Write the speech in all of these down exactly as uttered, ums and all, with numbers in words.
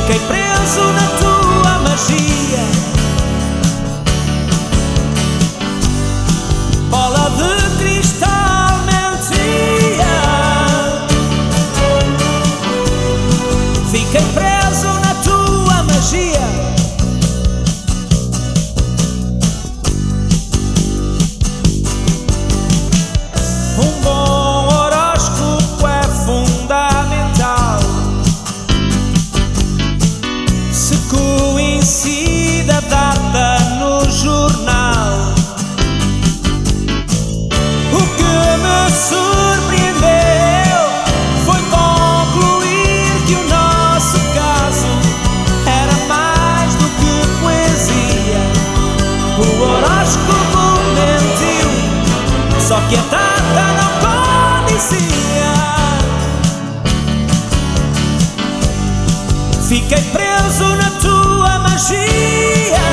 Fiquei preso na tua magia, bola de cristal mentia. Fiquei preso na tua magia. Um bom horóscopo é fundamental. Se coincide a data no jornal. O que me surpreendeu foi concluir que o nosso caso era mais do que poesia. O horóscopo mentiu, só que a data não condizia. Fiquei preso na tua magia,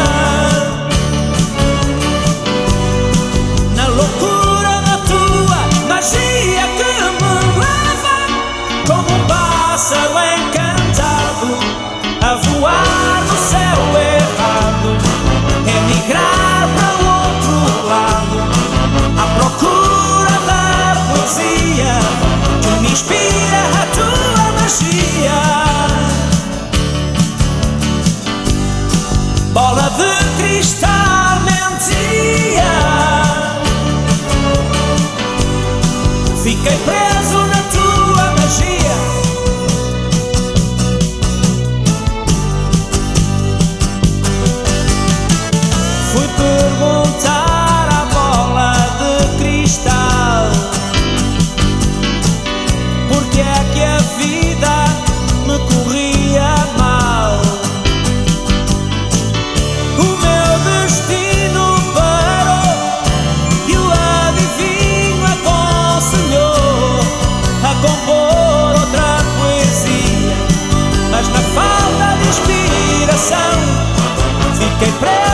na loucura da tua magia que me leva como um pássaro encantado a voar no céu errado, emigrar para o outro lado, à procura da poesia que me inspira a tua magia. Bola de cristal mentia. Fiquei preso na tua magia. Fui perguntar à bola de cristal porque é que a vida me corria mal. O meu destino parou e o adivinho aconselhou a compor outra poesia, mas na falta de inspiração fiquei preso